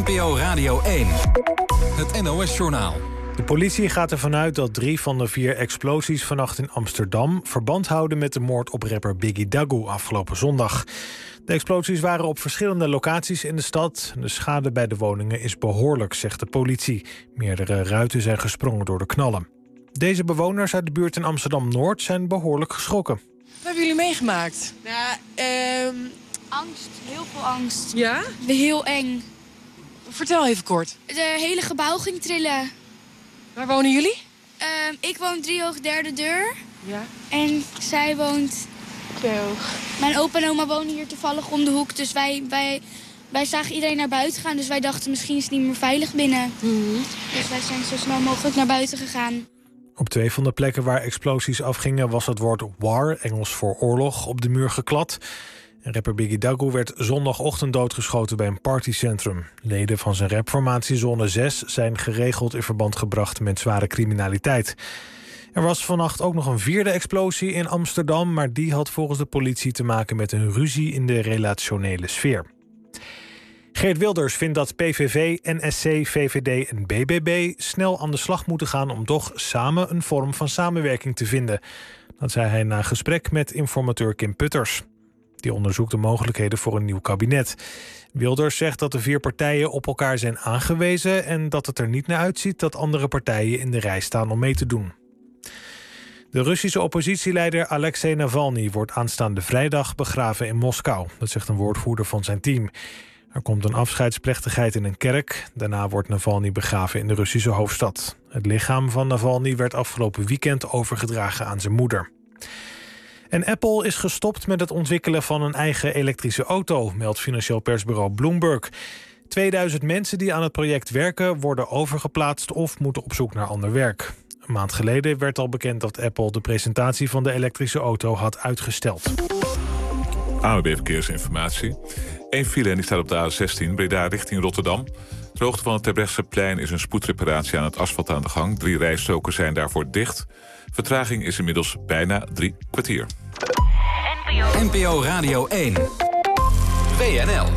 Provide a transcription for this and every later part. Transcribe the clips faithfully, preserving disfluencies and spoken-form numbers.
N P O Radio één. Het N O S-journaal. De politie gaat ervan uit dat drie van de vier explosies vannacht in Amsterdam verband houden met de moord op rapper Biggie Dagu afgelopen zondag. De explosies waren op verschillende locaties in de stad. De schade bij de woningen is behoorlijk, zegt de politie. Meerdere ruiten zijn gesprongen door de knallen. Deze bewoners uit de buurt in Amsterdam-Noord zijn behoorlijk geschrokken. Wat hebben jullie meegemaakt? Nou, ehm angst. Heel veel angst. Ja? Heel eng. Vertel even kort. De hele gebouw ging trillen. Waar wonen jullie? Ehm ik woon driehoog derde deur. Ja. En zij woont tweehoog. Mijn opa en oma wonen hier toevallig om de hoek. Dus wij, wij, wij zagen iedereen naar buiten gaan. Dus wij dachten misschien is het niet meer veilig binnen. Mm-hmm. Dus wij zijn zo snel mogelijk naar buiten gegaan. Op twee van de plekken waar explosies afgingen was het woord war, Engels voor oorlog, op de muur geklad. En rapper Biggie Dagu werd zondagochtend doodgeschoten bij een partycentrum. Leden van zijn rapformatie Zone zes zijn geregeld in verband gebracht met zware criminaliteit. Er was vannacht ook nog een vierde explosie in Amsterdam, maar die had volgens de politie te maken met een ruzie in de relationele sfeer. Geert Wilders vindt dat P V V, N S C, V V D en B B B snel aan de slag moeten gaan om toch samen een vorm van samenwerking te vinden. Dat zei hij na gesprek met informateur Kim Putters. Die onderzoekt de mogelijkheden voor een nieuw kabinet. Wilders zegt dat de vier partijen op elkaar zijn aangewezen en dat het er niet naar uitziet dat andere partijen in de rij staan om mee te doen. De Russische oppositieleider Alexei Navalny wordt aanstaande vrijdag begraven in Moskou. Dat zegt een woordvoerder van zijn team. Er komt een afscheidsplechtigheid in een kerk. Daarna wordt Navalny begraven in de Russische hoofdstad. Het lichaam van Navalny werd afgelopen weekend overgedragen aan zijn moeder. En Apple is gestopt met het ontwikkelen van een eigen elektrische auto, meldt financieel persbureau Bloomberg. tweeduizend mensen die aan het project werken worden overgeplaatst of moeten op zoek naar ander werk. Een maand geleden werd al bekend dat Apple de presentatie van de elektrische auto had uitgesteld. A W B Verkeersinformatie. Eén file en die staat op de A zestien, Breda richting Rotterdam. Ter hoogte van het Terbrechtseplein is een spoedreparatie aan het asfalt aan de gang. Drie rijstroken zijn daarvoor dicht. Vertraging is inmiddels bijna drie kwartier. N P O Radio één. W N L.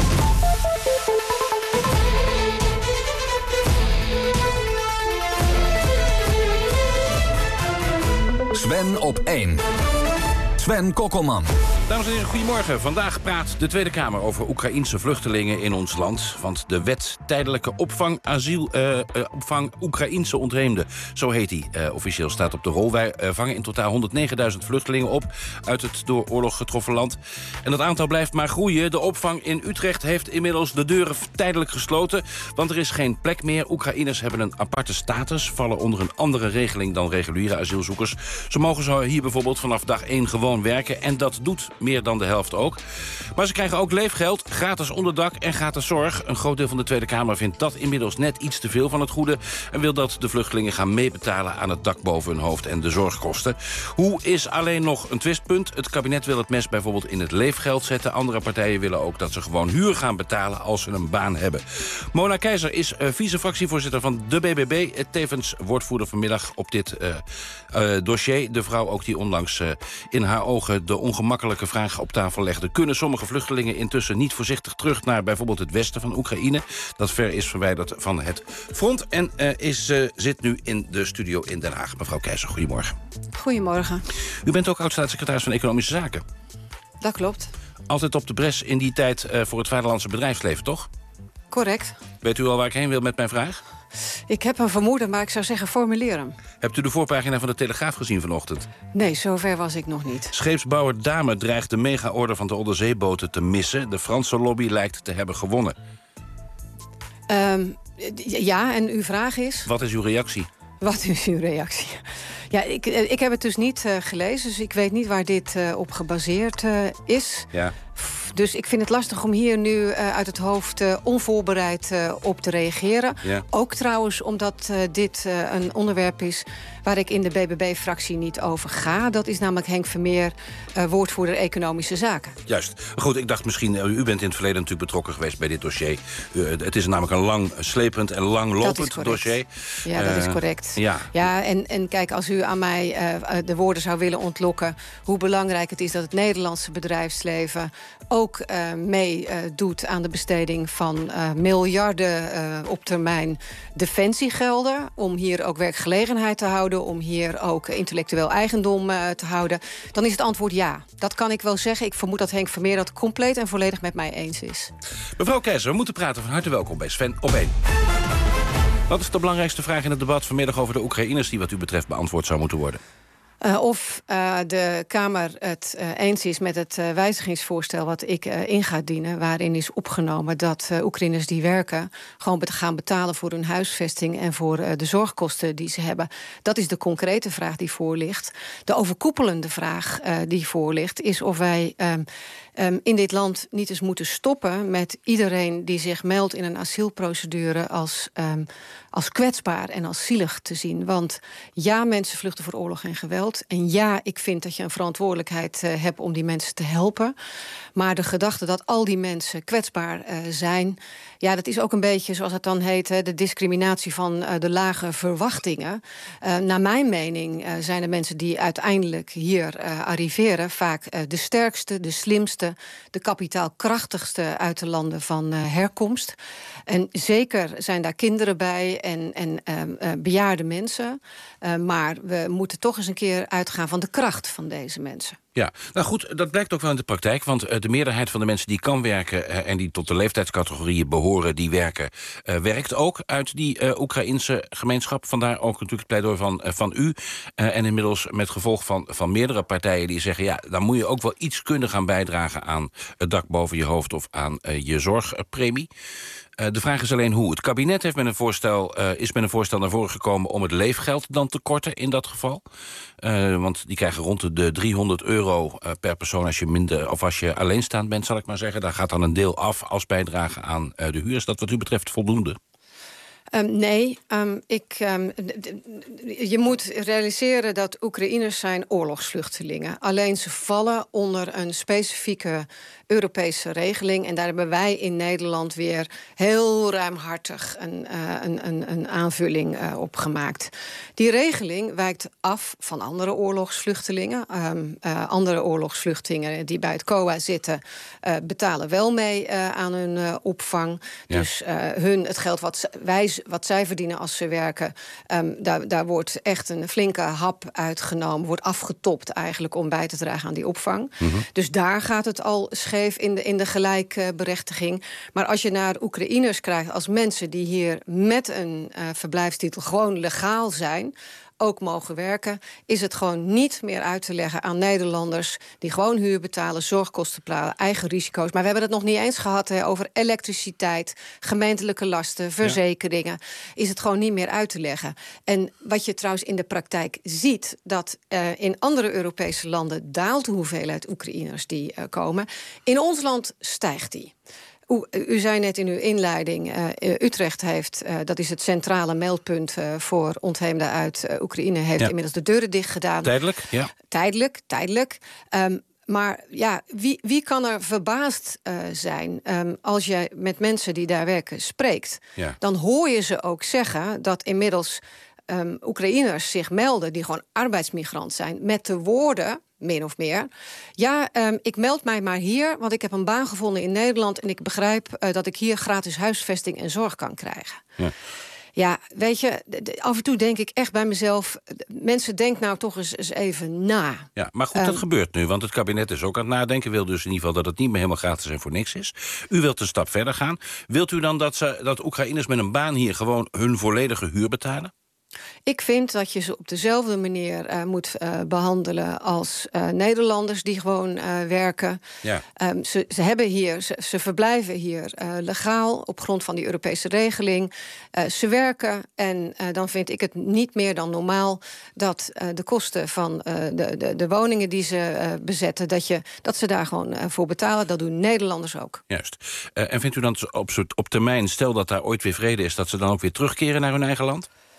Sven op één. Sven Kokkelman. Dames en heren, goedemorgen. Vandaag praat de Tweede Kamer over Oekraïense vluchtelingen in ons land. Want de wet tijdelijke opvang, asiel, uh, uh, opvang Oekraïense ontheemden, zo heet die. Uh, officieel staat op de rol. Wij uh, vangen in totaal honderdnegenduizend vluchtelingen op uit het door oorlog getroffen land. En dat aantal blijft maar groeien. De opvang in Utrecht heeft inmiddels de deuren tijdelijk gesloten. Want er is geen plek meer. Oekraïners hebben een aparte status, vallen onder een andere regeling dan reguliere asielzoekers. Ze mogen zo hier bijvoorbeeld vanaf dag één gewoon werken. En dat doet meer dan de helft ook. Maar ze krijgen ook leefgeld, gratis onderdak en gratis zorg. Een groot deel van de Tweede Kamer vindt dat inmiddels net iets te veel van het goede en wil dat de vluchtelingen gaan meebetalen aan het dak boven hun hoofd en de zorgkosten. Hoe is alleen nog een twistpunt. Het kabinet wil het mes bijvoorbeeld in het leefgeld zetten. Andere partijen willen ook dat ze gewoon huur gaan betalen als ze een baan hebben. Mona Keizer is uh, vice-fractievoorzitter van de B B B. Tevens woordvoerder vanmiddag op dit uh, uh, dossier. De vrouw ook die onlangs uh, in haar ogen de ongemakkelijke vraag op tafel legde. Kunnen sommige vluchtelingen intussen niet voorzichtig terug naar bijvoorbeeld het westen van Oekraïne? Dat ver is verwijderd van het front. En uh, is, uh, zit nu in de studio in Den Haag. Mevrouw Keizer, goedemorgen. Goedemorgen. U bent ook oud-staatssecretaris van Economische Zaken. Dat klopt. Altijd op de bres in die tijd uh, voor het vaderlandse bedrijfsleven, toch? Correct. Weet u al waar ik heen wil met mijn vraag? Ik heb een vermoeden, maar ik zou zeggen formuleer hem. Hebt u de voorpagina van de Telegraaf gezien vanochtend? Nee, zover was ik nog niet. Scheepsbouwer Dame dreigt de mega-order van de onderzeeboten te missen. De Franse lobby lijkt te hebben gewonnen. Um, ja, en uw vraag is? Wat is uw reactie? Wat is uw reactie? Ja, ik, ik heb het dus niet uh, gelezen, dus ik weet niet waar dit uh, op gebaseerd uh, is. Ja. Dus ik vind het lastig om hier nu uh, uit het hoofd uh, onvoorbereid uh, op te reageren. Ja. Ook trouwens omdat uh, dit uh, een onderwerp is waar ik in de B B B-fractie niet over ga. Dat is namelijk Henk Vermeer, uh, woordvoerder Economische Zaken. Juist. Goed, ik dacht misschien, uh, u bent in het verleden natuurlijk betrokken geweest bij dit dossier. Uh, het is namelijk een lang slepend en lang lopend dossier. Ja, dat is correct. Uh, ja, ja en, en kijk, als u aan mij uh, de woorden zou willen ontlokken hoe belangrijk het is dat het Nederlandse bedrijfsleven ook ook uh, meedoet uh, aan de besteding van uh, miljarden uh, op termijn defensiegelden, om hier ook werkgelegenheid te houden, om hier ook intellectueel eigendom uh, te houden, dan is het antwoord ja. Dat kan ik wel zeggen. Ik vermoed dat Henk Vermeer dat compleet en volledig met mij eens is. Mevrouw Keizer, we moeten praten. Van harte welkom bij Sven op één. Wat is de belangrijkste vraag in het debat vanmiddag over de Oekraïners die wat u betreft beantwoord zou moeten worden? Uh, of uh, de Kamer het uh, eens is met het uh, wijzigingsvoorstel wat ik uh, in ga dienen, waarin is opgenomen dat uh, Oekraïners die werken gewoon bet- gaan betalen voor hun huisvesting en voor uh, de zorgkosten die ze hebben. Dat is de concrete vraag die voor ligt. De overkoepelende vraag uh, die voor ligt is of wij um, um, in dit land niet eens moeten stoppen met iedereen die zich meldt in een asielprocedure als, um, als kwetsbaar en als zielig te zien. Want ja, mensen vluchten voor oorlog en geweld. En ja, ik vind dat je een verantwoordelijkheid uh, hebt om die mensen te helpen. Maar de gedachte dat al die mensen kwetsbaar uh, zijn, ja, dat is ook een beetje, zoals het dan heet, hè, de discriminatie van uh, de lage verwachtingen. Uh, naar mijn mening uh, zijn de mensen die uiteindelijk hier uh, arriveren vaak uh, de sterkste, de slimste, de kapitaalkrachtigste uit de landen van uh, herkomst. En zeker zijn daar kinderen bij en, en uh, uh, bejaarde mensen. Uh, maar we moeten toch eens een keer uitgaan van de kracht van deze mensen. Ja, nou goed, dat blijkt ook wel in de praktijk. Want uh, de meerderheid van de mensen die kan werken uh, en die tot de leeftijdscategorieën behoren, die werken, uh, werkt ook uit die uh, Oekraïnse gemeenschap. Vandaar ook natuurlijk het pleidooi van, uh, van u. Uh, en inmiddels met gevolg van, van meerdere partijen die zeggen, ja, dan moet je ook wel iets kunnen gaan bijdragen aan het dak boven je hoofd of aan uh, je zorgpremie. Uh, de vraag is alleen hoe. Het kabinet heeft met een voorstel, uh, is met een voorstel naar voren gekomen om het leefgeld dan te korten in dat geval. Uh, want die krijgen rond de driehonderd euro uh, per persoon als je minder, of als je alleenstaand bent, zal ik maar zeggen. Daar gaat dan een deel af als bijdrage aan uh, de huur. Is dat wat u betreft voldoende? Um, nee, um, ik, um, d- d- je moet realiseren dat Oekraïners zijn oorlogsvluchtelingen. Alleen ze vallen onder een specifieke Europese regeling. En daar hebben wij in Nederland weer heel ruimhartig een, uh, een, een, een aanvulling uh, op gemaakt. Die regeling wijkt af van andere oorlogsvluchtelingen. Um, uh, andere oorlogsvluchtelingen die bij het C O A zitten, uh, betalen wel mee uh, aan hun uh, opvang. Ja. Dus uh, hun, het geld wat wij wat zij verdienen als ze werken, um, daar, daar wordt echt een flinke hap uitgenomen, wordt afgetopt eigenlijk om bij te dragen aan die opvang. Mm-hmm. Dus daar gaat het al scheef in de, in de gelijkberechtiging. Maar als je naar Oekraïners krijgt als mensen die hier met een uh, verblijfstitel gewoon legaal zijn, ook mogen werken, is het gewoon niet meer uit te leggen aan Nederlanders die gewoon huur betalen, zorgkosten betalen, eigen risico's. Maar we hebben het nog niet eens gehad hè, over elektriciteit, gemeentelijke lasten, verzekeringen. Ja. Is het gewoon niet meer uit te leggen. En wat je trouwens in de praktijk ziet, dat uh, in andere Europese landen daalt de hoeveelheid Oekraïners die uh, komen. In ons land stijgt die. U, u zei net in uw inleiding, uh, Utrecht heeft, uh, dat is het centrale meldpunt uh, voor ontheemden uit uh, Oekraïne, heeft ja. inmiddels de deuren dicht gedaan. Tijdelijk, ja. Tijdelijk, tijdelijk. Um, maar ja, wie, wie kan er verbaasd uh, zijn um, als je met mensen die daar werken spreekt? Ja. Dan hoor je ze ook zeggen dat inmiddels um, Oekraïners zich melden die gewoon arbeidsmigrant zijn, met de woorden, min of meer, ja, um, ik meld mij maar hier, want ik heb een baan gevonden in Nederland en ik begrijp uh, dat ik hier gratis huisvesting en zorg kan krijgen. Ja. Ja, weet je, de, de, af en toe denk ik echt bij mezelf, mensen, denk nou toch eens, eens even na. Ja, maar goed, dat um, gebeurt nu, want het kabinet is ook aan het nadenken, wil dus in ieder geval dat het niet meer helemaal gratis en voor niks is. U wilt een stap verder gaan. Wilt u dan dat, ze, dat Oekraïners met een baan hier gewoon hun volledige huur betalen? Ik vind dat je ze op dezelfde manier uh, moet uh, behandelen als uh, Nederlanders die gewoon uh, werken. Ja. Um, ze, ze, hebben hier, ze, ze verblijven hier uh, legaal op grond van die Europese regeling. Uh, ze werken en uh, dan vind ik het niet meer dan normaal dat uh, de kosten van uh, de, de, de woningen die ze uh, bezetten, dat, je, dat ze daar gewoon uh, voor betalen. Dat doen Nederlanders ook. Juist. Uh, en vindt u dan op, op termijn, stel dat daar ooit weer vrede is, dat ze dan ook weer terugkeren naar hun eigen land?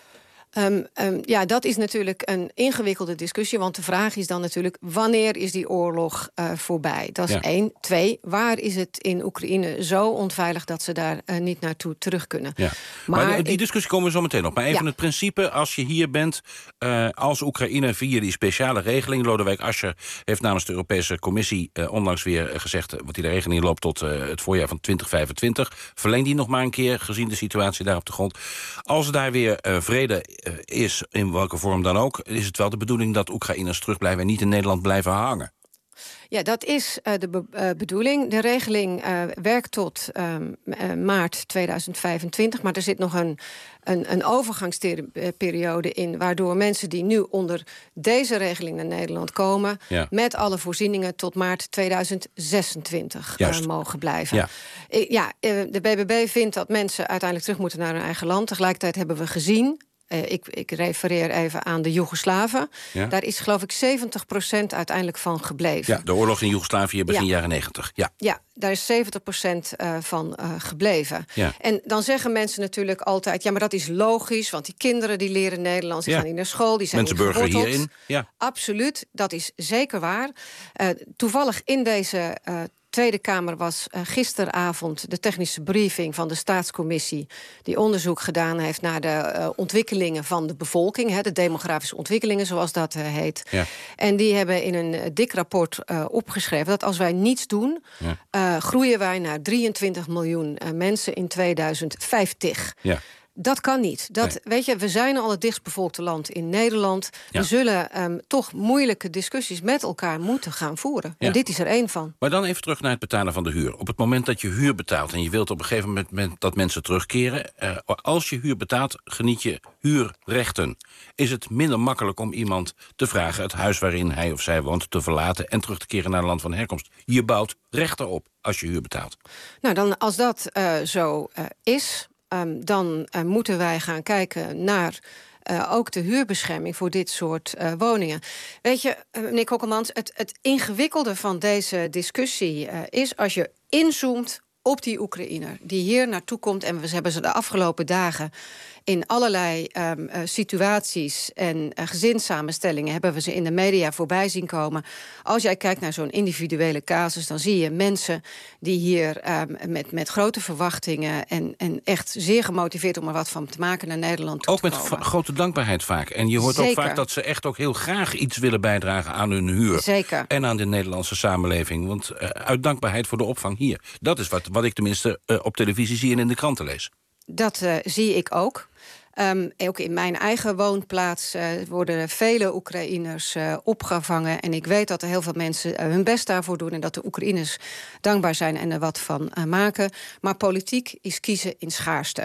Um, um, ja, dat is natuurlijk een ingewikkelde discussie. Want de vraag is dan natuurlijk, wanneer is die oorlog uh, voorbij? Dat is ja. één. Twee, waar is het in Oekraïne zo onveilig dat ze daar uh, niet naartoe terug kunnen? Ja. Maar, maar die discussie komen we zo meteen op. Maar even ja. het principe, als je hier bent uh, als Oekraïne via die speciale regeling. Lodewijk Asscher heeft namens de Europese Commissie uh, onlangs weer uh, gezegd, uh, want die regeling loopt tot uh, het voorjaar van twintig vijfentwintig. Verleng die nog maar een keer, gezien de situatie daar op de grond. Als daar weer uh, vrede uh, is, in welke vorm dan ook, is het wel de bedoeling dat Oekraïners terugblijven en niet in Nederland blijven hangen. Ja, dat is uh, de be- uh, bedoeling. De regeling uh, werkt tot uh, uh, maart tweeduizend vijfentwintig... maar er zit nog een, een, een overgangsperiode in, waardoor mensen die nu onder deze regeling naar Nederland komen, ja. met alle voorzieningen tot maart tweeduizend zesentwintig uh, mogen blijven. Ja. Uh, ja, uh, de B B B vindt dat mensen uiteindelijk terug moeten naar hun eigen land. Tegelijkertijd hebben we gezien, Uh, ik, ik refereer even aan de Joegoslaven. Ja. Daar is geloof ik zeventig procent uiteindelijk van gebleven. Ja, de oorlog in Joegoslavië begin ja. jaren negentig. Ja. ja, daar is zeventig procent uh, van uh, gebleven. Ja. En dan zeggen mensen natuurlijk altijd, ja, maar dat is logisch, want die kinderen die leren Nederlands, die ja. gaan niet naar school, die zijn mensen burgeren hierin. Ja. Absoluut, dat is zeker waar. Uh, toevallig in deze uh, Tweede Kamer was uh, gisteravond de technische briefing van de Staatscommissie die onderzoek gedaan heeft naar de uh, ontwikkelingen van de bevolking, hè, de demografische ontwikkelingen zoals dat uh, heet. Ja. En die hebben in een uh, dik rapport uh, opgeschreven dat als wij niets doen, ja. uh, groeien wij naar drieëntwintig miljoen uh, mensen in tweeduizend vijftig. Ja. Dat kan niet. Dat, nee. Weet je, we zijn al het dichtstbevolkte land in Nederland. Ja. We zullen um, toch moeilijke discussies met elkaar moeten gaan voeren. Ja. En dit is er één van. Maar dan even terug naar het betalen van de huur. Op het moment dat je huur betaalt en je wilt op een gegeven moment dat mensen terugkeren, Uh, als je huur betaalt, geniet je huurrechten. Is het minder makkelijk om iemand te vragen het huis waarin hij of zij woont te verlaten en terug te keren naar het land van herkomst? Je bouwt rechten op als je huur betaalt. Nou, dan als dat uh, zo uh, is, Um, dan uh, moeten wij gaan kijken naar uh, ook de huurbescherming voor dit soort uh, woningen. Weet je, uh, meneer Kokkelmans, het, het ingewikkelde van deze discussie uh, is als je inzoomt op die Oekraïner die hier naartoe komt, en we hebben ze de afgelopen dagen in allerlei um, uh, situaties en uh, gezinssamenstellingen hebben we ze in de media voorbij zien komen. Als jij kijkt naar zo'n individuele casus, dan zie je mensen die hier um, met, met grote verwachtingen en, en echt zeer gemotiveerd om er wat van te maken naar Nederland toe ook te komen. Ook met grote dankbaarheid vaak. En je hoort Zeker. ook vaak dat ze echt ook heel graag iets willen bijdragen aan hun huur. Zeker. En aan de Nederlandse samenleving. Want uh, uit dankbaarheid voor de opvang hier. Dat is wat, wat ik tenminste uh, op televisie zie en in de kranten lees. Dat uh, zie ik ook. Um, ook in mijn eigen woonplaats uh, worden vele Oekraïners uh, opgevangen. En ik weet dat er heel veel mensen uh, hun best daarvoor doen en dat de Oekraïners dankbaar zijn en er wat van uh, maken. Maar politiek is kiezen in schaarste.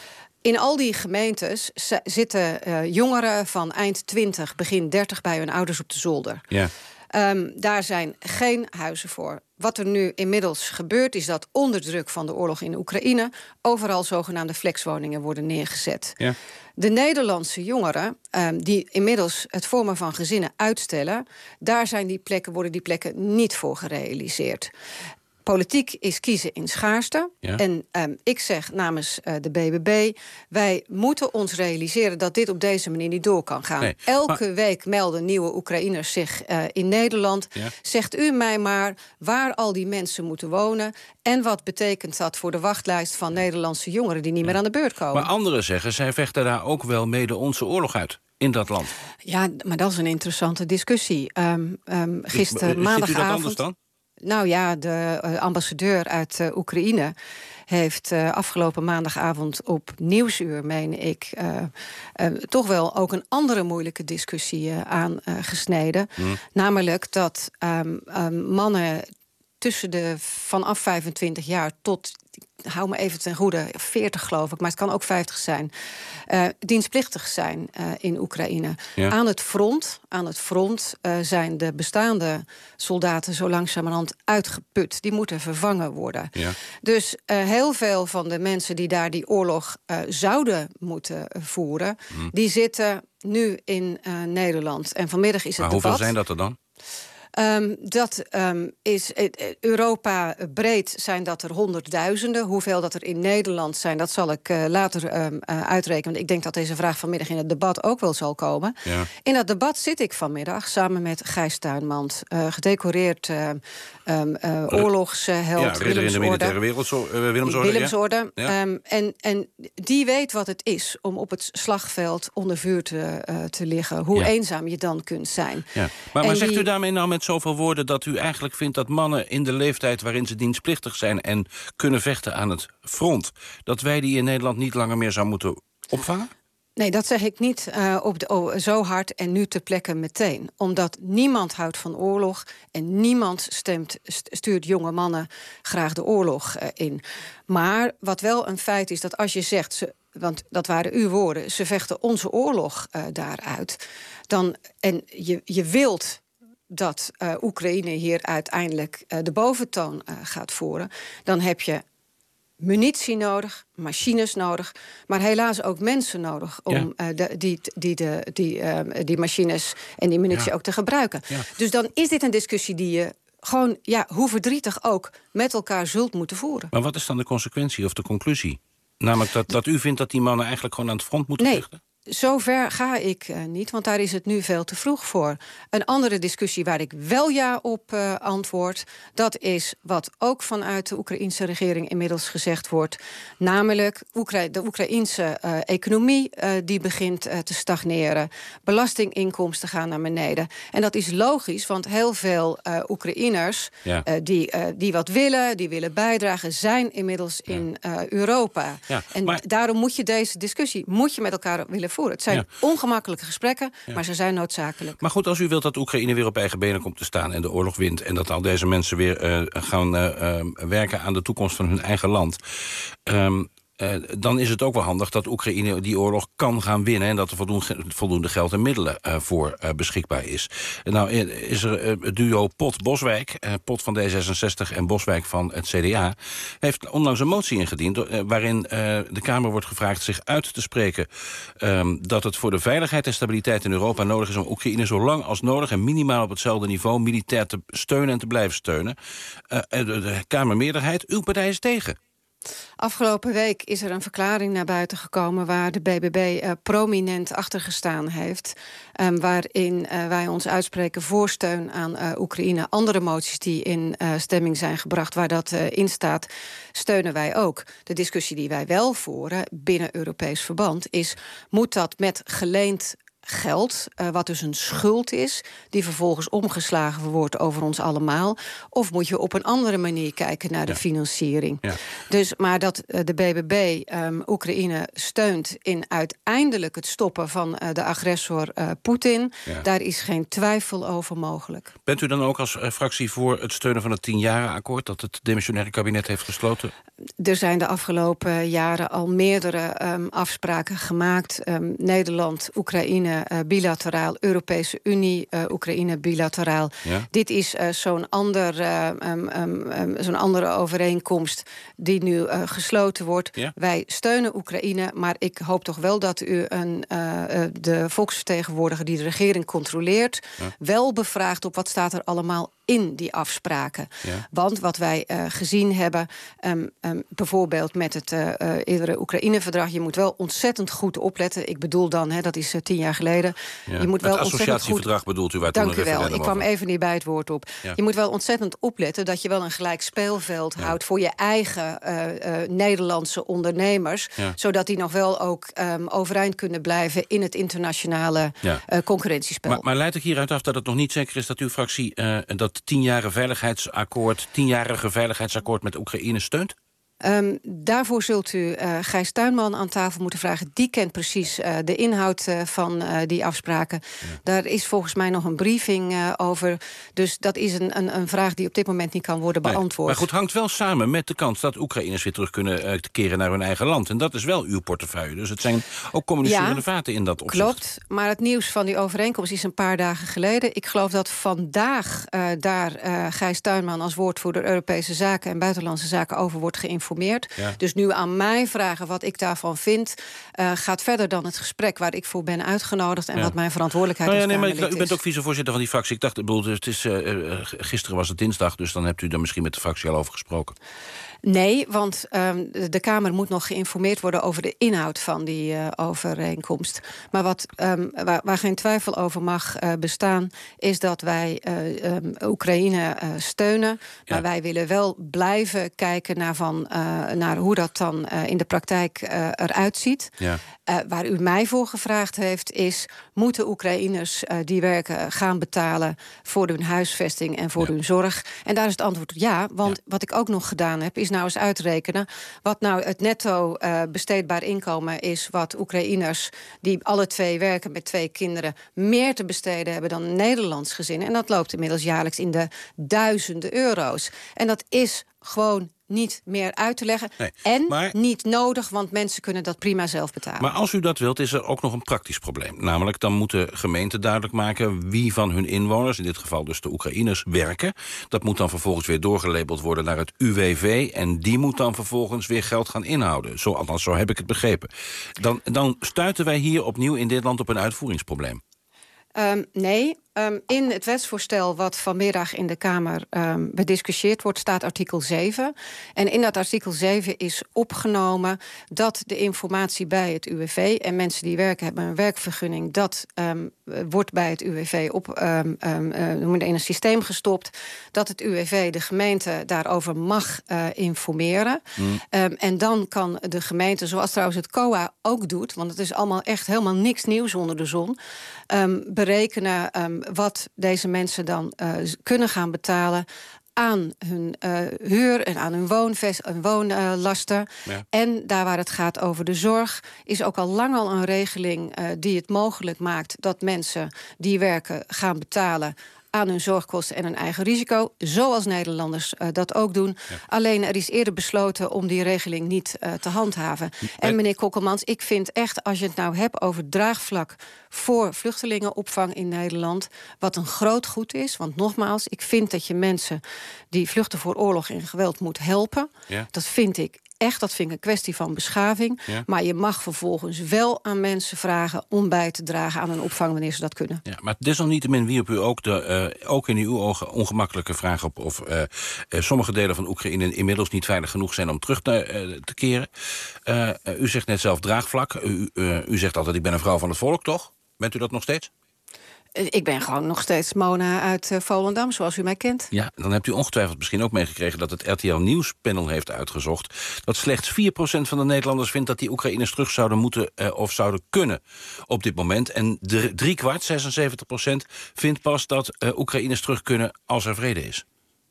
In al die gemeentes zitten uh, jongeren van eind twintig, begin dertig bij hun ouders op de zolder. Ja. Um, daar zijn geen huizen voor. Wat er nu inmiddels gebeurt is dat onder druk van de oorlog in Oekraïne overal zogenaamde flexwoningen worden neergezet. Ja. De Nederlandse jongeren um, die inmiddels het vormen van gezinnen uitstellen, daar zijn die plekken, worden die plekken niet voor gerealiseerd. Politiek is kiezen in schaarste. Ja. En um, ik zeg namens uh, de B B B, wij moeten ons realiseren dat dit op deze manier niet door kan gaan. Nee, Elke maar... week melden nieuwe Oekraïners zich uh, in Nederland. Ja. Zegt u mij maar waar al die mensen moeten wonen en wat betekent dat voor de wachtlijst van Nederlandse jongeren die niet ja. meer aan de beurt komen. Maar anderen zeggen, zij vechten daar ook wel mede onze oorlog uit. In dat land. Ja, maar dat is een interessante discussie. Um, um, gisteren Is, maandagavond. Ziet u dat anders dan? Nou ja, de uh, ambassadeur uit uh, Oekraïne heeft uh, afgelopen maandagavond op Nieuwsuur, meen ik, uh, uh, toch wel ook een andere moeilijke discussie uh, aangesneden. Uh, hmm. Namelijk dat um, um, mannen tussen de vanaf vijfentwintig jaar tot, hou me even ten goede, veertig geloof ik, maar het kan ook vijftig zijn, uh, dienstplichtig zijn uh, in Oekraïne. Ja. Aan het front, aan het front uh, zijn de bestaande soldaten zo langzamerhand uitgeput. Die moeten vervangen worden. Ja. Dus uh, heel veel van de mensen die daar die oorlog uh, zouden moeten voeren, hmm. die zitten nu in uh, Nederland. En vanmiddag is het maar debat. Hoeveel zijn dat er dan? Um, dat um, is uh, Europa breed zijn dat er honderdduizenden. Hoeveel dat er in Nederland zijn, dat zal ik uh, later um, uh, uitrekenen. Want ik denk dat deze vraag vanmiddag in het debat ook wel zal komen. Ja. In dat debat zit ik vanmiddag samen met Gijs Tuinmans, uh, gedecoreerd uh, um, uh, oorlogsheld. Ja, ridder in de militaire wereldorde, uh, Willemsorde. Willemsorde. Ja. Ja. Um, en, en die weet wat het is om op het slagveld onder vuur te, uh, te liggen. Hoe ja. eenzaam je dan kunt zijn. Ja. Maar, maar zegt die... u daarmee nou met zoveel woorden dat u eigenlijk vindt dat mannen in de leeftijd waarin ze dienstplichtig zijn en kunnen vechten aan het front, dat wij die in Nederland niet langer meer zouden moeten opvangen? Nee, dat zeg ik niet uh, op de, oh, zo hard en nu ter plekke meteen. Omdat niemand houdt van oorlog en niemand stemt, stuurt jonge mannen graag de oorlog uh, in. Maar wat wel een feit is, dat als je zegt, ze, want dat waren uw woorden, ze vechten onze oorlog uh, daaruit, dan, en je, je wilt dat uh, Oekraïne hier uiteindelijk uh, de boventoon uh, gaat voeren, dan heb je munitie nodig, machines nodig, maar helaas ook mensen nodig om ja. uh, de, die, die, de, die, uh, die machines en die munitie ja. ook te gebruiken. Ja. Dus dan is dit een discussie die je gewoon, ja, hoe verdrietig ook, met elkaar zult moeten voeren. Maar wat is dan de consequentie of de conclusie? Namelijk dat, dat u vindt dat die mannen eigenlijk gewoon aan het front moeten nee. vechten? Zover ga ik uh, niet, want daar is het nu veel te vroeg voor. Een andere discussie waar ik wel ja op uh, antwoord, dat is wat ook vanuit de Oekraïense regering inmiddels gezegd wordt. Namelijk, Oekra- de Oekraïense uh, economie uh, die begint uh, te stagneren. Belastinginkomsten gaan naar beneden. En dat is logisch, want heel veel uh, Oekraïners ja. uh, die, uh, die wat willen, die willen bijdragen, zijn inmiddels ja. in uh, Europa. Ja, en maar... daarom moet je deze discussie moet je met elkaar willen voeren. Het zijn ja. ongemakkelijke gesprekken, ja. maar ze zijn noodzakelijk. Maar goed, als u wilt dat Oekraïne weer op eigen benen komt te staan en de oorlog wint en dat al deze mensen weer uh, gaan uh, uh, werken aan de toekomst van hun eigen land, Um, Uh, dan is het ook wel handig dat Oekraïne die oorlog kan gaan winnen en dat er voldoende, voldoende geld en middelen uh, voor uh, beschikbaar is. Nou is er uh, het duo Pot-Boswijk, uh, Pot van D zesenzestig en Boswijk van het C D A, heeft onlangs een motie ingediend uh, waarin uh, de Kamer wordt gevraagd zich uit te spreken um, dat het voor de veiligheid en stabiliteit in Europa nodig is om Oekraïne zo lang als nodig en minimaal op hetzelfde niveau militair te steunen en te blijven steunen. Uh, de, de Kamermeerderheid, uw partij is tegen. Afgelopen week is er een verklaring naar buiten gekomen waar de B B B uh, prominent achter gestaan heeft. Um, waarin uh, wij ons uitspreken voor steun aan uh, Oekraïne. Andere moties die in uh, stemming zijn gebracht waar dat uh, in staat, steunen wij ook. De discussie die wij wel voeren binnen Europees verband is, moet dat met geleend geld, uh, wat dus een schuld is, die vervolgens omgeslagen wordt over ons allemaal, of moet je op een andere manier kijken naar de ja. financiering. Ja. Dus, maar dat uh, de B B B um, Oekraïne steunt in uiteindelijk het stoppen van uh, de agressor uh, Poetin, ja. daar is geen twijfel over mogelijk. Bent u dan ook als uh, fractie voor het steunen van het tienjarenakkoord dat het demissionaire kabinet heeft gesloten? Er zijn de afgelopen jaren al meerdere um, afspraken gemaakt. Um, Nederland, Oekraïne, uh, bilateraal, Europese Unie, uh, Oekraïne, bilateraal. Ja? Dit is uh, zo'n ander, uh, um, um, um, zo'n andere overeenkomst die nu uh, gesloten wordt. Ja? Wij steunen Oekraïne, maar ik hoop toch wel dat u een, uh, uh, de volksvertegenwoordiger die de regering controleert, ja? wel bevraagt op wat staat er allemaal in die afspraken. Ja. Want wat wij uh, gezien hebben, um, um, bijvoorbeeld met het uh, uh, eerdere Oekraïne-verdrag, je moet wel ontzettend goed opletten. Ik bedoel dan, hè, dat is uh, tien jaar geleden. Ja. Je moet wel het associatieverdrag goed... bedoelt u waar toen Dank een u wel, ik kwam over. even niet bij het woord op. Ja. Je moet wel ontzettend opletten dat je wel een gelijk speelveld ja. houdt voor je eigen uh, uh, Nederlandse ondernemers, ja. zodat die nog wel ook um, overeind kunnen blijven in het internationale ja. uh, concurrentiespel. Maar, maar leid ik hieruit af dat het nog niet zeker is dat uw fractie uh, dat tienjarige veiligheidsakkoord, tienjarige veiligheidsakkoord met Oekraïne steunt? Um, daarvoor zult u uh, Gijs Tuinman aan tafel moeten vragen. Die kent precies uh, de inhoud uh, van uh, die afspraken. Ja. Daar is volgens mij nog een briefing uh, over. Dus dat is een, een, een vraag die op dit moment niet kan worden beantwoord. Nee, maar goed, hangt wel samen met de kans dat Oekraïners weer terug kunnen uh, keren naar hun eigen land. En dat is wel uw portefeuille. Dus het zijn ook communicerende ja, vaten in dat opzicht. Klopt, maar het nieuws van die overeenkomst is een paar dagen geleden. Ik geloof dat vandaag uh, daar uh, Gijs Tuinman als woordvoerder Europese Zaken en Buitenlandse Zaken over wordt geïnformeerd. geïnformeerd. Ja. Dus nu aan mij vragen wat ik daarvan vind, Uh, gaat verder dan het gesprek waar ik voor ben uitgenodigd en ja. wat mijn verantwoordelijkheid nou ja, als nee, maar Kamerlid u bent is. ook vicevoorzitter van die fractie. Ik dacht, ik bedoel, het is, uh, gisteren was het dinsdag, dus dan hebt u daar misschien met de fractie al over gesproken. Nee, want um, de Kamer moet nog geïnformeerd worden over de inhoud van die uh, overeenkomst. Maar wat, um, waar, waar geen twijfel over mag uh, bestaan, is dat wij uh, um, Oekraïne uh, steunen. Ja. Maar wij willen wel blijven kijken naar, van, uh, naar hoe dat dan uh, in de praktijk uh, eruit ziet. Ja. Uh, waar u mij voor gevraagd heeft, is: moeten Oekraïners uh, die werken gaan betalen voor hun huisvesting en voor ja. hun zorg? En daar is het antwoord ja, want ja. wat ik ook nog gedaan heb, is nou eens uitrekenen wat nou het netto uh, besteedbaar inkomen is, wat Oekraïners die alle twee werken met twee kinderen meer te besteden hebben dan een Nederlands gezin. En dat loopt inmiddels jaarlijks in de duizenden euro's. En dat is gewoon niet meer uit te leggen. Nee, en maar, niet nodig, want mensen kunnen dat prima zelf betalen. Maar als u dat wilt, is er ook nog een praktisch probleem. Namelijk, dan moeten gemeenten duidelijk maken wie van hun inwoners, in dit geval dus de Oekraïners, werken. Dat moet dan vervolgens weer doorgelabeld worden naar het U W V. En die moet dan vervolgens weer geld gaan inhouden. Zo, althans, zo heb ik het begrepen. Dan, dan stuiten wij hier opnieuw in dit land op een uitvoeringsprobleem. Um, nee, um, in het wetsvoorstel wat vanmiddag in de Kamer um, bediscussieerd wordt, staat artikel zeven. En in dat artikel zeven is opgenomen dat de informatie bij het U W V, en mensen die werken hebben een werkvergunning, dat um, wordt bij het U W V op, um, um, uh, in een systeem gestopt, dat het U W V de gemeente daarover mag uh, informeren. Mm. Um, en dan kan de gemeente, zoals trouwens het C O A ook doet, want het is allemaal echt helemaal niks nieuws onder de zon, Um, berekenen um, wat deze mensen dan uh, kunnen gaan betalen aan hun uh, huur en aan hun woonvest en woonlasten. Uh, ja. En daar waar het gaat over de zorg, is ook al lang al een regeling uh, die het mogelijk maakt dat mensen die werken gaan betalen aan hun zorgkosten en hun eigen risico, zoals Nederlanders uh, dat ook doen. Ja. Alleen er is eerder besloten om die regeling niet uh, te handhaven. Ja. En meneer Kokkelmans, ik vind echt, als je het nou hebt over draagvlak voor vluchtelingenopvang in Nederland, wat een groot goed is, want nogmaals, ik vind dat je mensen die vluchten voor oorlog en geweld moet helpen. Ja. Dat vind ik echt, dat vind ik een kwestie van beschaving. Ja. Maar je mag vervolgens wel aan mensen vragen om bij te dragen aan een opvang wanneer ze dat kunnen. Ja, maar desalniettemin wierp u ook, de, uh, ook in uw ogen ongemakkelijke vraag op of uh, uh, sommige delen van Oekraïne inmiddels niet veilig genoeg zijn om terug te, uh, te keren. Uh, uh, u zegt net zelf draagvlak. U, uh, u zegt altijd, ik ben een vrouw van het volk, toch? Bent u dat nog steeds? Ik ben gewoon nog steeds Mona uit uh, Volendam, zoals u mij kent. Ja, dan hebt u ongetwijfeld misschien ook meegekregen dat het R T L Nieuwspanel heeft uitgezocht dat slechts vier procent van de Nederlanders vindt dat die Oekraïners terug zouden moeten uh, of zouden kunnen op dit moment. En de, drie kwart, zesenzeventig procent, vindt pas dat uh, Oekraïners terug kunnen als er vrede is.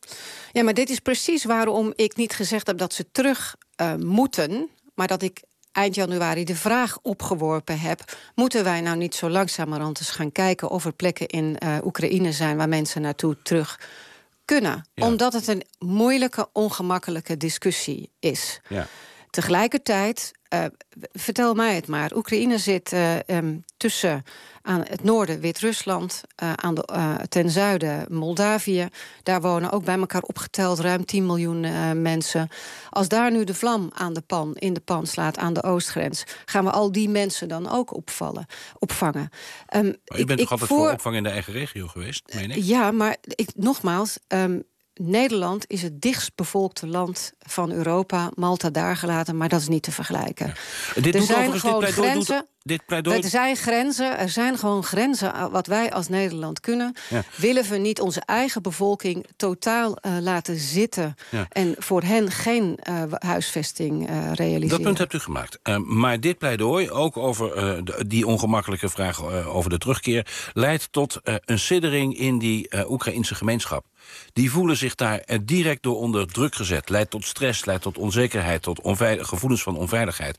Ja, maar dit is precies waarom ik niet gezegd heb dat ze terug uh, moeten, maar dat ik eind januari de vraag opgeworpen heb, moeten wij nou niet zo langzamerhand eens gaan kijken of er plekken in uh, Oekraïne zijn waar mensen naartoe terug kunnen. Ja. Omdat het een moeilijke, ongemakkelijke discussie is. Ja. Tegelijkertijd, uh, vertel mij het maar, Oekraïne zit uh, um, tussen aan het noorden Wit-Rusland, uh, aan de, uh, ten zuiden Moldavië. Daar wonen ook bij elkaar opgeteld ruim tien miljoen uh, mensen. Als daar nu de vlam aan de pan, in de pan slaat aan de oostgrens, gaan we al die mensen dan ook opvallen, opvangen. Um, maar u bent ik, toch altijd voor... voor opvang in de eigen regio geweest, meen ik? Ja, maar ik, nogmaals, Um, Nederland is het dichtstbevolkte land van Europa. Malta daar gelaten, maar dat is niet te vergelijken. Ja. Dit er doet zijn gewoon dit pleidooi, grenzen. Doet, dit pleidooi... Er zijn grenzen. Er zijn gewoon grenzen wat wij als Nederland kunnen. Ja. Willen we niet onze eigen bevolking totaal uh, laten zitten, ja, en voor hen geen uh, huisvesting uh, realiseren? Dat punt hebt u gemaakt. Uh, maar dit pleidooi, ook over uh, de, die ongemakkelijke vraag uh, over de terugkeer, leidt tot uh, een siddering in die uh, Oekraïnse gemeenschap. Die voelen zich daar direct door onder druk gezet. Leidt tot stress, leidt tot onzekerheid, tot onveilig, gevoelens van onveiligheid.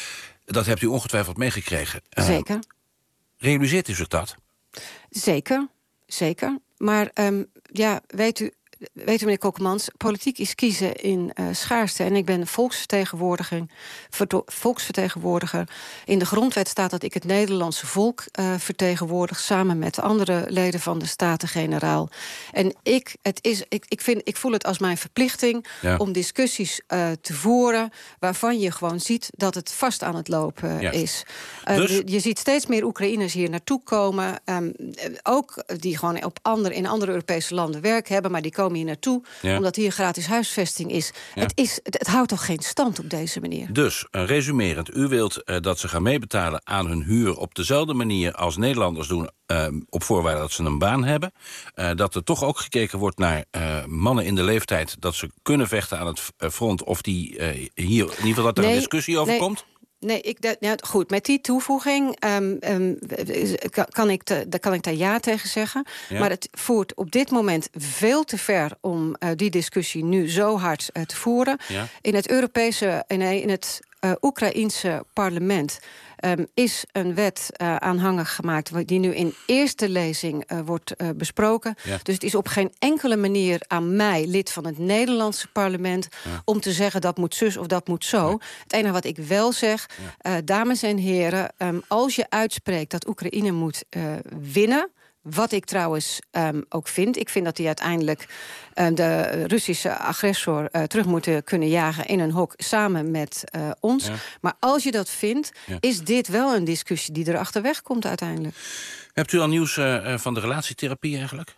Dat hebt u ongetwijfeld meegekregen. Zeker. Uh, realiseert u zich dat? Zeker, zeker. Maar um, ja, weet u, weet u, meneer Kokkemans, politiek is kiezen in uh, schaarste. En ik ben volksvertegenwoordiger, volksvertegenwoordiger. In de grondwet staat dat ik het Nederlandse volk uh, vertegenwoordig, samen met andere leden van de Staten-Generaal. En ik, het is, ik, ik, vind, ik voel het als mijn verplichting ja. om discussies uh, te voeren waarvan je gewoon ziet dat het vast aan het lopen ja. is. Uh, dus... je, je ziet steeds meer Oekraïners hier naartoe komen. Um, ook die gewoon op andere, in andere Europese landen werk hebben, maar die komen hier naartoe ja. omdat hier gratis huisvesting is. Ja. Het, is het, het houdt toch geen stand op deze manier? Dus, uh, resumerend, u wilt uh, dat ze gaan meebetalen aan hun huur op dezelfde manier als Nederlanders doen, uh, op voorwaarde dat ze een baan hebben. Uh, dat er toch ook gekeken wordt naar uh, mannen in de leeftijd, dat ze kunnen vechten aan het front, of die uh, hier, in ieder geval dat er nee, een discussie over nee. komt? Nee, ik, ja, goed, met die toevoeging um, um, kan, ik te, daar kan ik daar ja tegen zeggen. Ja. Maar het voert op dit moment veel te ver om uh, die discussie nu zo hard uh, te voeren. Ja. In het Europese, nee, in het uh, Oekraïense parlement Um, is een wet uh, aanhangig gemaakt die nu in eerste lezing uh, wordt uh, besproken. Ja. Dus het is op geen enkele manier aan mij, lid van het Nederlandse parlement, ja. om te zeggen dat moet zus of dat moet zo. Ja. Het enige wat ik wel zeg, ja. uh, dames en heren, um, als je uitspreekt dat Oekraïne moet uh, winnen, wat ik trouwens um, ook vind. Ik vind dat die uiteindelijk uh, de Russische agressor uh, terug moeten kunnen jagen in een hok samen met uh, ons. Ja. Maar als je dat vindt, ja. is dit wel een discussie die er achterweg komt uiteindelijk. Hebt u al nieuws uh, van de relatietherapie eigenlijk?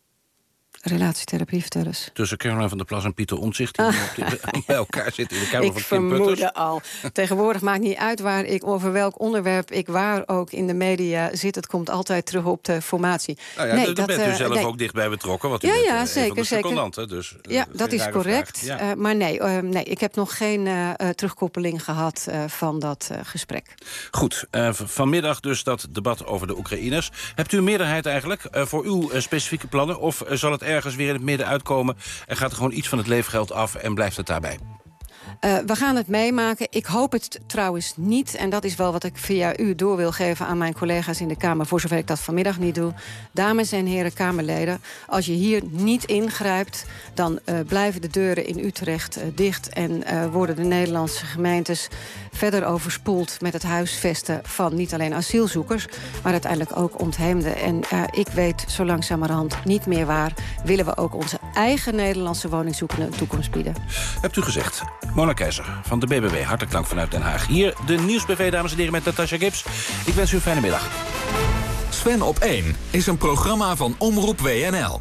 Relatietherapie, vertel eens. Tussen Caroline van der Plas en Pieter Omtzigt, die ah. bij elkaar zitten in de kamer ik van Kim Putters. Ik vermoedde al. Tegenwoordig maakt niet uit waar ik, over welk onderwerp ik waar ook in de media zit. Het komt altijd terug op de formatie. Nou ja, nee, daar dat, bent u zelf uh, nee. ook dichtbij betrokken. Want u ja, bent, ja, uh, zeker, zeker. Dus, uh, ja, dat is correct. Ja. Uh, maar nee, uh, nee, ik heb nog geen uh, terugkoppeling gehad uh, van dat uh, gesprek. Goed, uh, vanmiddag dus dat debat over de Oekraïners. Hebt u een meerderheid eigenlijk uh, voor uw uh, specifieke plannen? Of uh, zal het ergens weer in het midden uitkomen en gaat er gewoon iets van het leefgeld af en blijft het daarbij? Uh, we gaan het meemaken. Ik hoop het trouwens niet. En dat is wel wat ik via u door wil geven aan mijn collega's in de Kamer, voor zover ik dat vanmiddag niet doe. Dames en heren Kamerleden, als je hier niet ingrijpt, dan uh, blijven de deuren in Utrecht uh, dicht en uh, worden de Nederlandse gemeentes verder overspoeld met het huisvesten van niet alleen asielzoekers, maar uiteindelijk ook ontheemden. En uh, ik weet zo langzamerhand niet meer waar willen we ook onze eigen Nederlandse woningzoekenden een toekomst bieden. Hebt u gezegd. Mona Keizer van de B B W, hartelijk dank vanuit Den Haag. Hier de Nieuws-B V, dames en heren, met Natasja Gibbs. Ik wens u een fijne middag. Sven op één is een programma van Omroep W N L.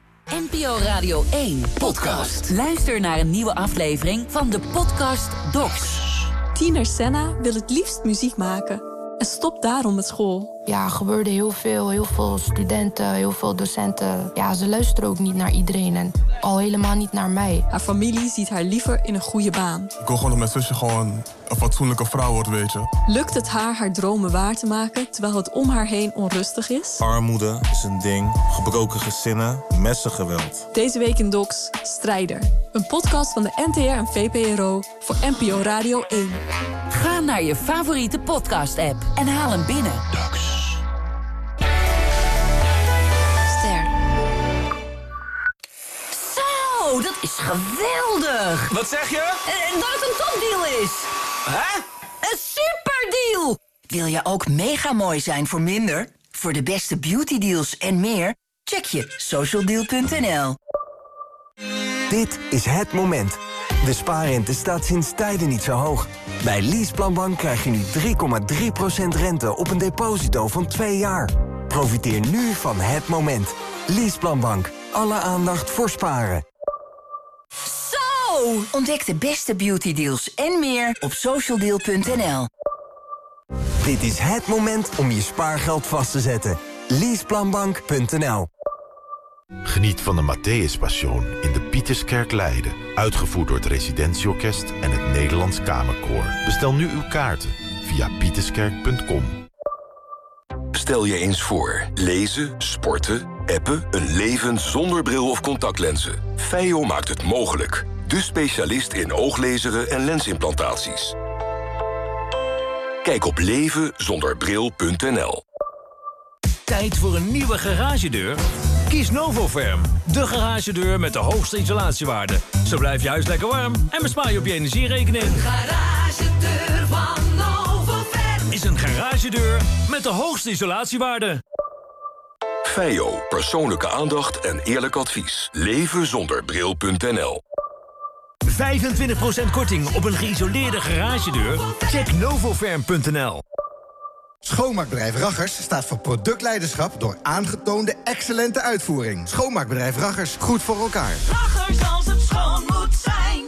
N P O Radio één podcast. Luister naar een nieuwe aflevering van de podcast Docs. Tiener Senna wil het liefst muziek maken en stopt daarom met school. Ja, er gebeurde heel veel. Heel veel studenten, heel veel docenten. Ja, ze luisteren ook niet naar iedereen en al helemaal niet naar mij. Haar familie ziet haar liever in een goede baan. Ik wil gewoon dat mijn zusje gewoon een fatsoenlijke vrouw wordt, weet je. Lukt het haar haar dromen waar te maken, terwijl het om haar heen onrustig is? Armoede is een ding. Gebroken gezinnen, messengeweld. Deze week in Docs, Strijder. Een podcast van de N T R en V P R O voor N P O Radio één. Ga naar je favoriete podcast-app en haal hem binnen. Docs. Zo, dat is geweldig! Wat zeg je? En dat het een topdeal is! Hè? Een superdeal! Wil je ook mega mooi zijn voor minder? Voor de beste beautydeals en meer? Check je socialdeal punt n l. Dit is het moment. De spaarrente staat sinds tijden niet zo hoog. Bij Leaseplanbank krijg je nu drie komma drie procent rente op een deposito van twee jaar. Profiteer nu van het moment. Leaseplanbank. Alle aandacht voor sparen. Zo! Ontdek de beste beautydeals en meer op socialdeal punt n l. Dit is het moment om je spaargeld vast te zetten. Leaseplanbank punt n l. Geniet van de Matthäus Passion in de Pieterskerk Leiden. Uitgevoerd door het Residentieorkest en het Nederlands Kamerkoor. Bestel nu uw kaarten via pieterskerk punt com. Stel je eens voor. Lezen, sporten, appen, een leven zonder bril of contactlenzen. Feio maakt het mogelijk. De specialist in ooglezeren en lensimplantaties. Kijk op leven zonder bril punt n l. Tijd voor een nieuwe garagedeur? Kies Novoferm, de garagedeur met de hoogste isolatiewaarde. Zo blijf je huis lekker warm en bespaar je op je energierekening. Een garagedeur van Novoferm is een garagedeur met de hoogste isolatiewaarde. Feio, persoonlijke aandacht en eerlijk advies. Leven zonder bril punt n l. vijfentwintig procent korting op een geïsoleerde garagedeur? Check novoferm punt n l. Schoonmaakbedrijf Raggers staat voor productleiderschap door aangetoonde excellente uitvoering. Schoonmaakbedrijf Raggers, goed voor elkaar. Raggers, als het schoon moet zijn.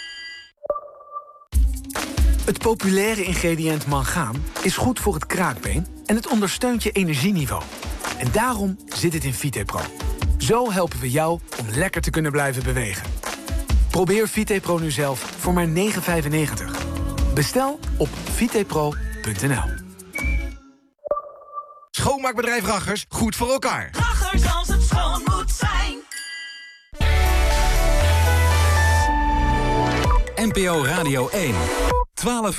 Het populaire ingrediënt mangaan is goed voor het kraakbeen en het ondersteunt je energieniveau. En daarom zit het in VitePro. Zo helpen we jou om lekker te kunnen blijven bewegen. Probeer VitePro nu zelf voor maar negen vijfennegentig. Bestel op vitepro punt n l. Schoonmaakbedrijf Raggers, goed voor elkaar. Raggers, als het schoon moet zijn. N P O Radio één. twaalf